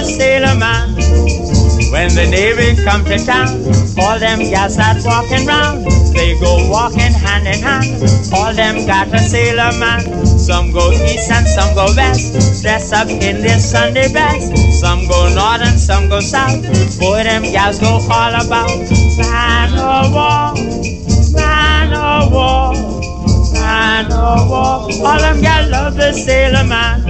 sailor man. When the Navy come to town, all them gals start walking round. They go walking hand in hand. All them got a sailor man. Some go east and some go west, dress up in their Sunday best. Some go north and some go south. Boy, them gals go all about. Man o' war, man o' war, man o' war. All them gals love the sailor man.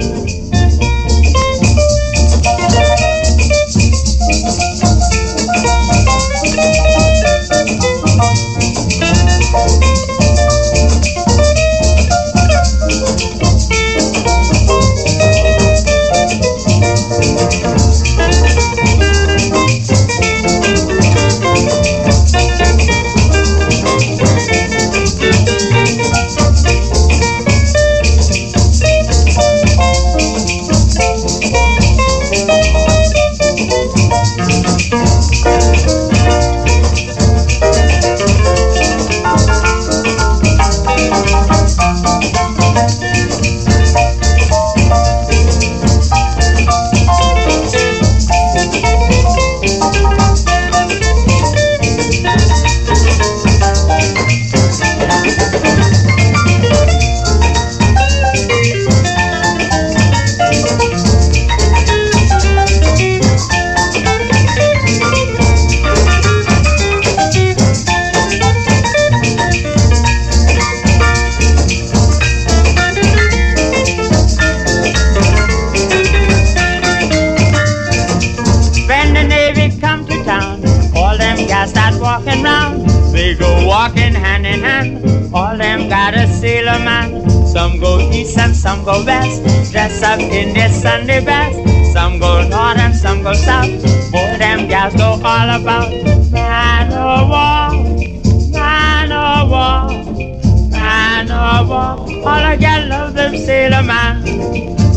Walking round, they go walking hand in hand. All them got a sailor man. Some go east and some go west, dress up in their Sunday best. Some go north and some go south. Boy, them gals go all about. Man o' war, man o' war, man o' war. All the gals love them sailor man.